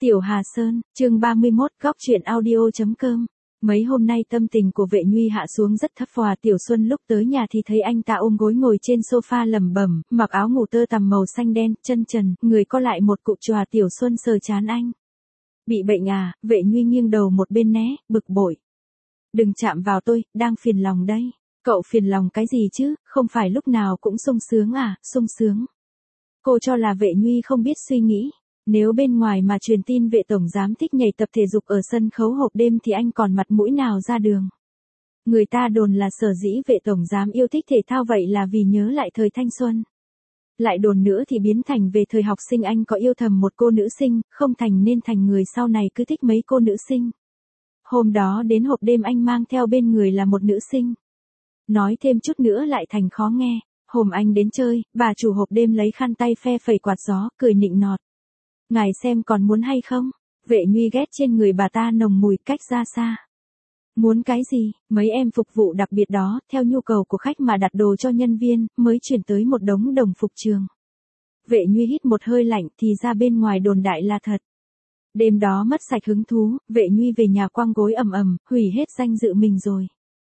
Tiểu Hà Sơn, chương 31, góc truyện audio.com. Mấy hôm nay tâm tình của Vệ Nhuy hạ xuống rất thấp phòa. Tiểu Xuân lúc tới nhà thì thấy anh ta ôm gối ngồi trên sofa lẩm bẩm, mặc áo ngủ tơ tằm màu xanh đen, chân trần, người co lại một cục chòa. Tiểu Xuân sờ trán anh. Bị bệnh à? Vệ Nhuy nghiêng đầu một bên né, bực bội. Đừng chạm vào tôi, đang phiền lòng đây. Cậu phiền lòng cái gì chứ, không phải lúc nào cũng sung sướng à? Sung sướng. Cô cho là Vệ Nhuy không biết suy nghĩ. Nếu bên ngoài mà truyền tin Vệ tổng giám thích nhảy tập thể dục ở sân khấu hộp đêm thì anh còn mặt mũi nào ra đường. Người ta đồn là sở dĩ Vệ tổng giám yêu thích thể thao vậy là vì nhớ lại thời thanh xuân. Lại đồn nữa thì biến thành về thời học sinh anh có yêu thầm một cô nữ sinh, không thành nên thành người sau này cứ thích mấy cô nữ sinh. Hôm đó đến hộp đêm anh mang theo bên người là một nữ sinh. Nói thêm chút nữa lại thành khó nghe. Hôm anh đến chơi, bà chủ hộp đêm lấy khăn tay phe phẩy quạt gió, cười nịnh nọt. Ngài xem còn muốn hay không? Vệ Nhuy ghét trên người bà ta nồng mùi, cách ra xa. Muốn cái gì? Mấy em phục vụ đặc biệt đó, theo nhu cầu của khách mà đặt đồ cho nhân viên, mới chuyển tới một đống đồng phục trường. Vệ Nhuy hít một hơi lạnh thì ra bên ngoài đồn đại là thật. Đêm đó mất sạch hứng thú, Vệ Nhuy về nhà quăng gối ầm ầm, hủy hết danh dự mình rồi.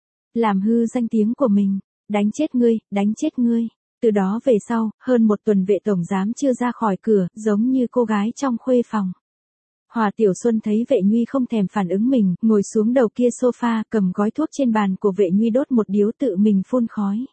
Làm hư danh tiếng của mình, đánh chết ngươi, đánh chết ngươi. Từ đó về sau, hơn một tuần Vệ tổng giám chưa ra khỏi cửa, giống như cô gái trong khuê phòng. Hòa Tiểu Xuân thấy Vệ Nhuy không thèm phản ứng mình, ngồi xuống đầu kia sofa, cầm gói thuốc trên bàn của Vệ Nhuy đốt một điếu tự mình phun khói.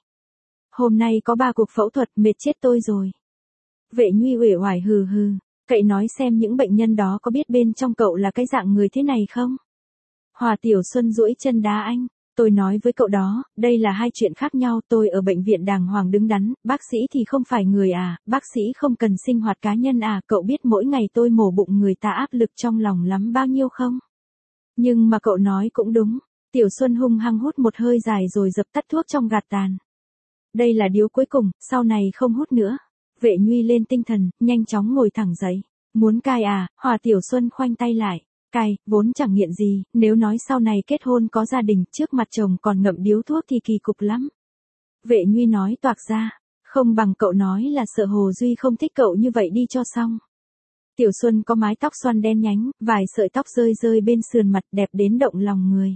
Hôm nay có 3 cuộc phẫu thuật, mệt chết tôi rồi. Vệ Nhuy uể oải hừ hừ, cậy nói xem những bệnh nhân đó có biết bên trong cậu là cái dạng người thế này không? Hòa Tiểu Xuân duỗi chân đá anh. Tôi nói với cậu đó, đây là hai chuyện khác nhau. Tôi ở bệnh viện đàng hoàng đứng đắn, bác sĩ thì không phải người à, bác sĩ không cần sinh hoạt cá nhân à, cậu biết mỗi ngày tôi mổ bụng người ta áp lực trong lòng lắm bao nhiêu không? Nhưng mà cậu nói cũng đúng. Tiểu Xuân hung hăng hút một hơi dài rồi dập tắt thuốc trong gạt tàn. Đây là điếu cuối cùng, sau này không hút nữa. Vệ Nhuy lên tinh thần, nhanh chóng ngồi thẳng dậy. Muốn cai à? Hòa Tiểu Xuân khoanh tay lại. Cai, vốn chẳng nghiện gì, nếu nói sau này kết hôn có gia đình, trước mặt chồng còn ngậm điếu thuốc thì kỳ cục lắm. Vệ Nhuy nói toạc ra, không bằng cậu nói là sợ Hồ Duy không thích cậu như vậy đi cho xong. Tiểu Xuân có mái tóc xoăn đen nhánh, vài sợi tóc rơi rơi bên sườn mặt đẹp đến động lòng người.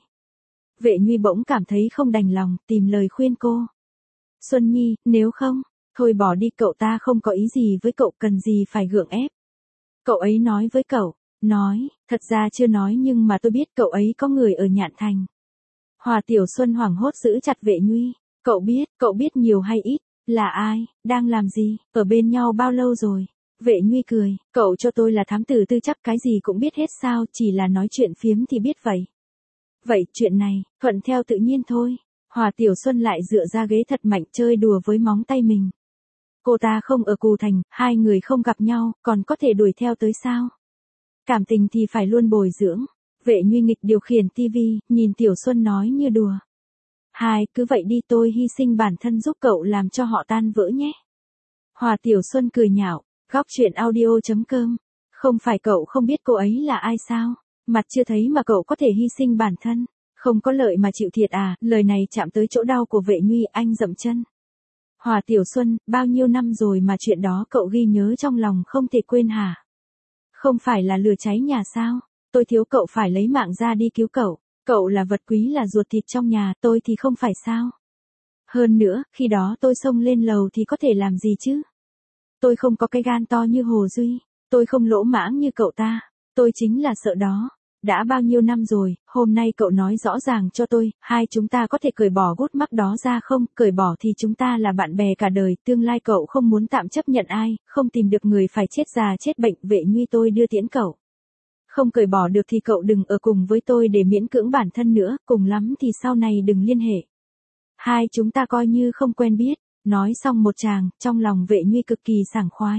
Vệ Nhuy bỗng cảm thấy không đành lòng, tìm lời khuyên cô. Xuân Nhi, nếu không, thôi bỏ đi, cậu ta không có ý gì với cậu, cần gì phải gượng ép. Cậu ấy nói với cậu. Nói, thật ra chưa nói nhưng mà tôi biết cậu ấy có người ở Nhạn Thành. Hòa Tiểu Xuân hoảng hốt giữ chặt Vệ Nhuy. Cậu biết nhiều hay ít? Là ai? Đang làm gì? Ở bên nhau bao lâu rồi? Vệ Nhuy cười, cậu cho tôi là thám tử tư chắc cái gì cũng biết hết sao, chỉ là nói chuyện phiếm thì biết vậy. Vậy chuyện này, thuận theo tự nhiên thôi. Hòa Tiểu Xuân lại dựa ra ghế thật mạnh chơi đùa với móng tay mình. Cô ta không ở Cù Thành, hai người không gặp nhau, còn có thể đuổi theo tới sao? Cảm tình thì phải luôn bồi dưỡng. Vệ Nhuy nghịch điều khiển tivi, nhìn Tiểu Xuân nói như đùa. Hai, cứ vậy đi, tôi hy sinh bản thân giúp cậu làm cho họ tan vỡ nhé. Hòa Tiểu Xuân cười nhạo, góc truyện audio.com. Không phải cậu không biết cô ấy là ai sao? Mặt chưa thấy mà cậu có thể hy sinh bản thân. Không có lợi mà chịu thiệt à? Lời này chạm tới chỗ đau của Vệ Nhuy, anh dậm chân. Hòa Tiểu Xuân, bao nhiêu năm rồi mà chuyện đó cậu ghi nhớ trong lòng không thể quên hả? Không phải là lửa cháy nhà sao? Tôi thiếu cậu phải lấy mạng ra đi cứu cậu. Cậu là vật quý, là ruột thịt trong nhà, tôi thì không phải sao? Hơn nữa, khi đó tôi xông lên lầu thì có thể làm gì chứ? Tôi không có cái gan to như Hồ Duy. Tôi không lỗ mãng như cậu ta. Tôi chính là sợ đó. Đã bao nhiêu năm rồi, hôm nay cậu nói rõ ràng cho tôi, hai chúng ta có thể cởi bỏ gút mắc đó ra không? Cởi bỏ thì chúng ta là bạn bè cả đời, tương lai cậu không muốn tạm chấp nhận ai, không tìm được người phải chết già chết bệnh. Vệ Nhuy, tôi đưa tiễn cậu. Không cởi bỏ được thì cậu đừng ở cùng với tôi để miễn cưỡng bản thân nữa, cùng lắm thì sau này đừng liên hệ. Hai chúng ta coi như không quen biết. Nói xong một tràng, trong lòng Vệ Nhuy cực kỳ sảng khoái.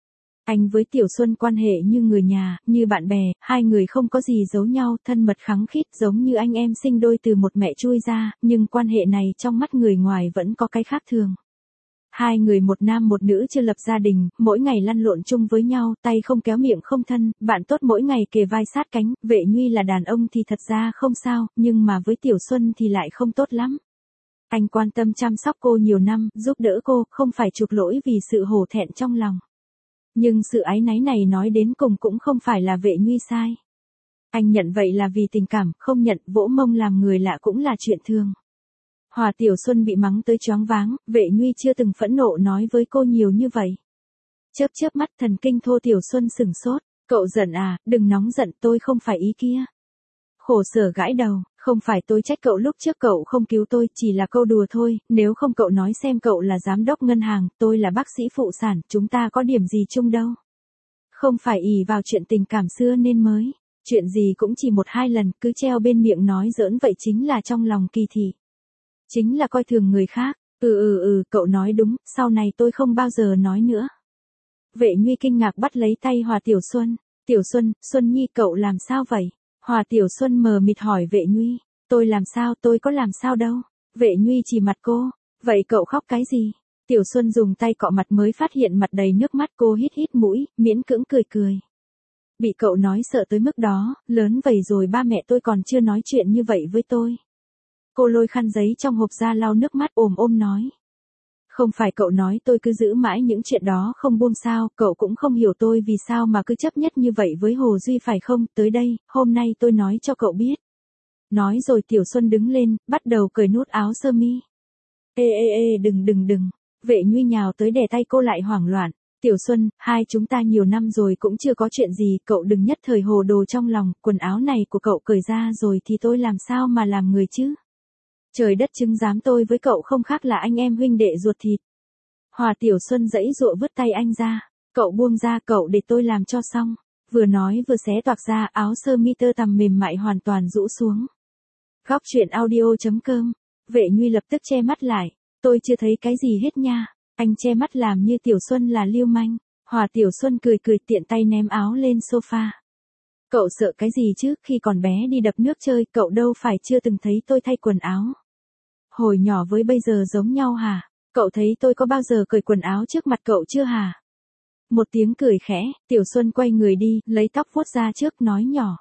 Anh với Tiểu Xuân quan hệ như người nhà, như bạn bè, hai người không có gì giấu nhau, thân mật khăng khít giống như anh em sinh đôi từ một mẹ chui ra, nhưng quan hệ này trong mắt người ngoài vẫn có cái khác thường. Hai người một nam một nữ chưa lập gia đình, mỗi ngày lăn lộn chung với nhau, tay không kéo miệng không thân, bạn tốt mỗi ngày kề vai sát cánh. Vệ Nhuy là đàn ông thì thật ra không sao, nhưng mà với Tiểu Xuân thì lại không tốt lắm. Anh quan tâm chăm sóc cô nhiều năm, giúp đỡ cô, không phải chuộc lỗi vì sự hổ thẹn trong lòng. Nhưng sự áy náy này nói đến cùng cũng không phải là Vệ Nhuy sai. Anh nhận vậy là vì tình cảm, không nhận vỗ mông làm người lạ cũng là chuyện thường. Hòa Tiểu Xuân bị mắng tới choáng váng, Vệ Nhuy chưa từng phẫn nộ nói với cô nhiều như vậy. Chớp chớp mắt thần kinh thô Tiểu Xuân sửng sốt, cậu giận à, đừng nóng giận, tôi không phải ý kia. Khổ sở gãi đầu, không phải tôi trách cậu lúc trước cậu không cứu tôi, chỉ là câu đùa thôi, nếu không cậu nói xem cậu là giám đốc ngân hàng, tôi là bác sĩ phụ sản, chúng ta có điểm gì chung đâu. Không phải ỷ vào chuyện tình cảm xưa nên mới, chuyện gì cũng chỉ một hai lần, cứ treo bên miệng nói giỡn vậy chính là trong lòng kỳ thị. Chính là coi thường người khác, cậu nói đúng, sau này tôi không bao giờ nói nữa. Vệ Nhuy kinh ngạc bắt lấy tay Hòa Tiểu Xuân, Tiểu Xuân, Xuân Nhi cậu làm sao vậy? Hòa Tiểu Xuân mờ mịt hỏi Vệ Nhuy, tôi làm sao, tôi có làm sao đâu. Vệ Nhuy chỉ mặt cô, vậy cậu khóc cái gì? Tiểu Xuân dùng tay cọ mặt mới phát hiện mặt đầy nước mắt, cô hít hít mũi, miễn cưỡng cười cười. Bị cậu nói sợ tới mức đó, lớn vậy rồi ba mẹ tôi còn chưa nói chuyện như vậy với tôi. Cô lôi khăn giấy trong hộp ra lau nước mắt ôm nói. Không phải cậu nói tôi cứ giữ mãi những chuyện đó không buông sao, cậu cũng không hiểu tôi vì sao mà cứ chấp nhất như vậy với Hồ Duy phải không, tới đây, hôm nay tôi nói cho cậu biết. Nói rồi Tiểu Xuân đứng lên, bắt đầu cởi nút áo sơ mi. Đừng. Vệ Nhuy nhào tới đè tay cô lại hoảng loạn. Tiểu Xuân, hai chúng ta nhiều năm rồi cũng chưa có chuyện gì, cậu đừng nhất thời hồ đồ trong lòng, quần áo này của cậu cởi ra rồi thì tôi làm sao mà làm người chứ? Trời đất chứng giám tôi với cậu không khác là anh em huynh đệ ruột thịt. Hòa Tiểu Xuân giãy giụa vứt tay anh ra, cậu buông ra, cậu để tôi làm cho xong. Vừa nói vừa xé toạc ra, áo sơ mi tơ tằm mềm mại hoàn toàn rũ xuống. Góc truyện audio.com. Vệ Nhuy lập tức che mắt lại, tôi chưa thấy cái gì hết nha. Anh che mắt làm như Tiểu Xuân là lưu manh. Hòa Tiểu Xuân cười tiện tay ném áo lên sofa. Cậu sợ cái gì chứ, khi còn bé đi đập nước chơi, cậu đâu phải chưa từng thấy tôi thay quần áo. Hồi nhỏ với bây giờ giống nhau hả? Cậu thấy tôi có bao giờ cởi quần áo trước mặt cậu chưa hả? Một tiếng cười khẽ, Tiểu Xuân quay người đi, lấy tóc vuốt ra trước, nói nhỏ.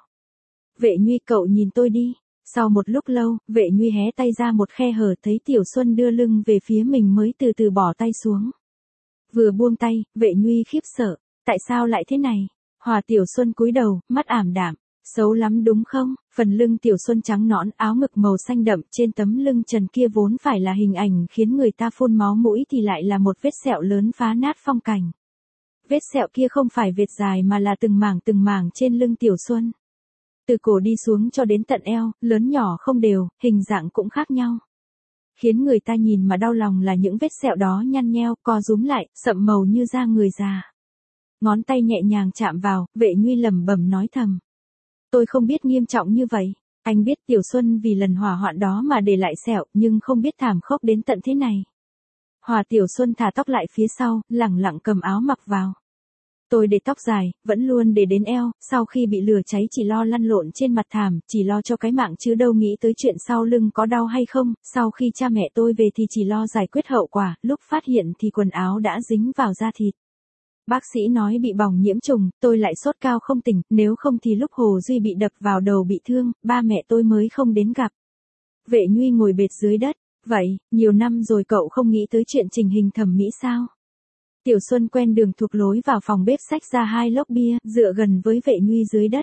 Vệ Nhuy cậu nhìn tôi đi. Sau một lúc lâu, Vệ Nhuy hé tay ra một khe hở, thấy Tiểu Xuân đưa lưng về phía mình mới từ từ bỏ tay xuống. Vừa buông tay, Vệ Nhuy khiếp sợ, tại sao lại thế này? Hòa Tiểu Xuân cúi đầu, mắt ảm đạm, xấu lắm đúng không? Phần lưng Tiểu Xuân trắng nõn, áo ngực màu xanh đậm, trên tấm lưng trần kia vốn phải là hình ảnh khiến người ta phun máu mũi thì lại là một vết sẹo lớn phá nát phong cảnh. Vết sẹo kia không phải vệt dài mà là từng mảng trên lưng Tiểu Xuân. Từ cổ đi xuống cho đến tận eo, lớn nhỏ không đều, hình dạng cũng khác nhau. Khiến người ta nhìn mà đau lòng là những vết sẹo đó nhăn nheo, co rúm lại, sậm màu như da người già. Ngón tay nhẹ nhàng chạm vào, Vệ Nhuy lẩm bẩm nói thầm. Tôi không biết nghiêm trọng như vậy. Anh biết Tiểu Xuân vì lần hỏa hoạn đó mà để lại sẹo, nhưng không biết thảm khốc đến tận thế này. Hòa Tiểu Xuân thả tóc lại phía sau, lẳng lặng cầm áo mặc vào. Tôi để tóc dài, vẫn luôn để đến eo, sau khi bị lửa cháy chỉ lo lăn lộn trên mặt thảm, chỉ lo cho cái mạng chứ đâu nghĩ tới chuyện sau lưng có đau hay không, sau khi cha mẹ tôi về thì chỉ lo giải quyết hậu quả, lúc phát hiện thì quần áo đã dính vào da thịt. Bác sĩ nói bị bỏng nhiễm trùng, tôi lại sốt cao không tỉnh, nếu không thì lúc Hồ Duy bị đập vào đầu bị thương, ba mẹ tôi mới không đến gặp. Vệ Nhuy ngồi bệt dưới đất, vậy, nhiều năm rồi cậu không nghĩ tới chuyện chỉnh hình thẩm mỹ sao? Tiểu Xuân quen đường thuộc lối vào phòng bếp xách ra 2 lốc bia, dựa gần với Vệ Nhuy dưới đất.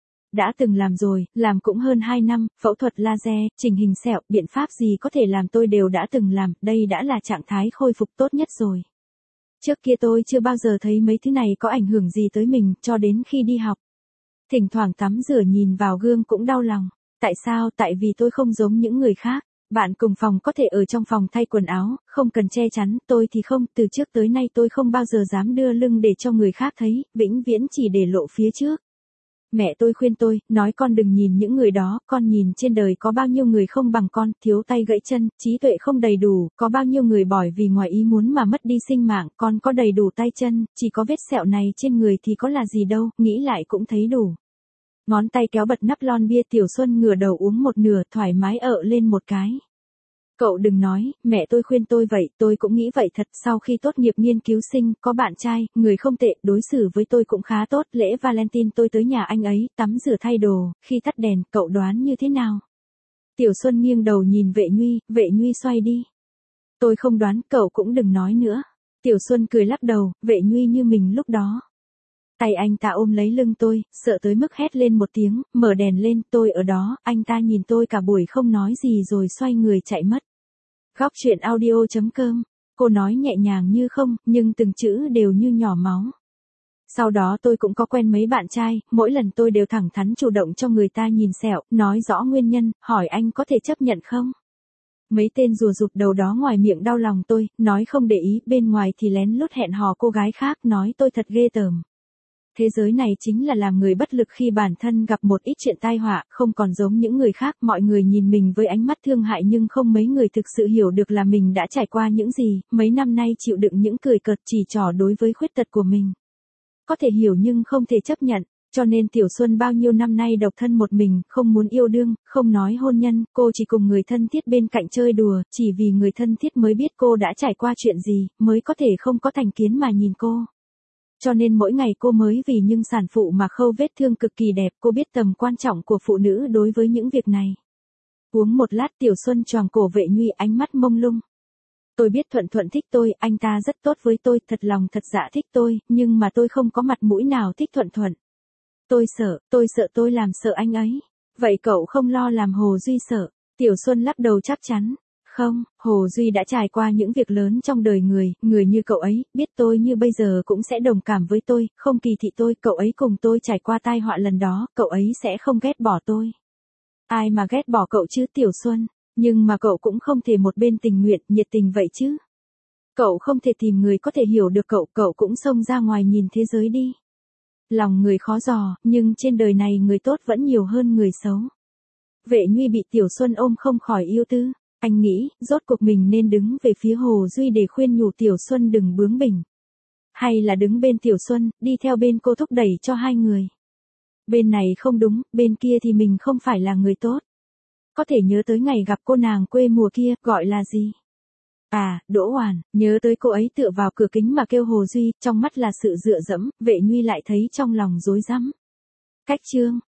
Đã từng làm rồi, làm cũng hơn 2 năm, phẫu thuật laser, chỉnh hình sẹo, biện pháp gì có thể làm tôi đều đã từng làm, đây đã là trạng thái khôi phục tốt nhất rồi. Trước kia tôi chưa bao giờ thấy mấy thứ này có ảnh hưởng gì tới mình, cho đến khi đi học. Thỉnh thoảng tắm rửa nhìn vào gương cũng đau lòng. Tại sao? Tại vì tôi không giống những người khác. Bạn cùng phòng có thể ở trong phòng thay quần áo, không cần che chắn, tôi thì không, từ trước tới nay tôi không bao giờ dám đưa lưng để cho người khác thấy, vĩnh viễn chỉ để lộ phía trước. Mẹ tôi khuyên tôi, nói con đừng nhìn những người đó, con nhìn trên đời có bao nhiêu người không bằng con, thiếu tay gãy chân, trí tuệ không đầy đủ, có bao nhiêu người bởi vì ngoài ý muốn mà mất đi sinh mạng, con có đầy đủ tay chân, chỉ có vết sẹo này trên người thì có là gì đâu, nghĩ lại cũng thấy đủ. Ngón tay kéo bật nắp lon bia, Tiểu Xuân ngửa đầu uống một nửa, thoải mái lên một cái. Cậu đừng nói, mẹ tôi khuyên tôi vậy, tôi cũng nghĩ vậy thật, sau khi tốt nghiệp nghiên cứu sinh, có bạn trai, người không tệ, đối xử với tôi cũng khá tốt, lễ Valentine tôi tới nhà anh ấy, tắm rửa thay đồ, khi tắt đèn, cậu đoán như thế nào? Tiểu Xuân nghiêng đầu nhìn Vệ Nhuy xoay đi. Tôi không đoán, cậu cũng đừng nói nữa. Tiểu Xuân cười lắc đầu, Vệ Nhuy như mình lúc đó. Tay anh ta ôm lấy lưng tôi, sợ tới mức hét lên một tiếng, mở đèn lên, tôi ở đó, anh ta nhìn tôi cả buổi không nói gì rồi xoay người chạy mất. Góc truyện audio.com, cô nói nhẹ nhàng như không, nhưng từng chữ đều như nhỏ máu. Sau đó tôi cũng có quen mấy bạn trai, mỗi lần tôi đều thẳng thắn chủ động cho người ta nhìn sẹo, nói rõ nguyên nhân, hỏi anh có thể chấp nhận không? Mấy tên rùa rụt đầu đó ngoài miệng đau lòng tôi, nói không để ý, bên ngoài thì lén lút hẹn hò cô gái khác, nói tôi thật ghê tởm. Thế giới này chính là làm người bất lực khi bản thân gặp một ít chuyện tai họa, không còn giống những người khác, mọi người nhìn mình với ánh mắt thương hại nhưng không mấy người thực sự hiểu được là mình đã trải qua những gì, mấy năm nay chịu đựng những cười cợt chỉ trỏ đối với khuyết tật của mình. Có thể hiểu nhưng không thể chấp nhận, cho nên Tiểu Xuân bao nhiêu năm nay độc thân một mình, không muốn yêu đương, không nói hôn nhân, cô chỉ cùng người thân thiết bên cạnh chơi đùa, chỉ vì người thân thiết mới biết cô đã trải qua chuyện gì, mới có thể không có thành kiến mà nhìn cô. Cho nên mỗi ngày cô mới vì những sản phụ mà khâu vết thương cực kỳ đẹp, cô biết tầm quan trọng của phụ nữ đối với những việc này. Uống một lát Tiểu Xuân choàng cổ Vệ Nhuy, ánh mắt mông lung. Tôi biết Thuận Thuận thích tôi, anh ta rất tốt với tôi, thật lòng thật dạ thích tôi, nhưng mà tôi không có mặt mũi nào thích Thuận Thuận. Tôi sợ tôi làm sợ anh ấy. Vậy cậu không lo làm Hồ Duy sợ? Tiểu Xuân lắc đầu chắc chắn. Không, Hồ Duy đã trải qua những việc lớn trong đời người như cậu ấy, biết tôi như bây giờ cũng sẽ đồng cảm với tôi, không kỳ thị tôi, cậu ấy cùng tôi trải qua tai họa lần đó, cậu ấy sẽ không ghét bỏ tôi. Ai mà ghét bỏ cậu chứ Tiểu Xuân, nhưng mà cậu cũng không thể một bên tình nguyện, nhiệt tình vậy chứ. Cậu không thể tìm người có thể hiểu được cậu cũng xông ra ngoài nhìn thế giới đi. Lòng người khó dò, nhưng trên đời này người tốt vẫn nhiều hơn người xấu. Vệ Nhuy bị Tiểu Xuân ôm không khỏi yêu tư. Anh nghĩ, rốt cuộc mình nên đứng về phía Hồ Duy để khuyên nhủ Tiểu Xuân đừng bướng bỉnh. Hay là đứng bên Tiểu Xuân, đi theo bên cô thúc đẩy cho hai người. Bên này không đúng, bên kia thì mình không phải là người tốt. Có thể nhớ tới ngày gặp cô nàng quê mùa kia, gọi là gì? À, Đỗ Hoàn, nhớ tới cô ấy tựa vào cửa kính mà kêu Hồ Duy, trong mắt là sự dựa dẫm, Vệ Nhuy lại thấy trong lòng rối rắm. Cách chương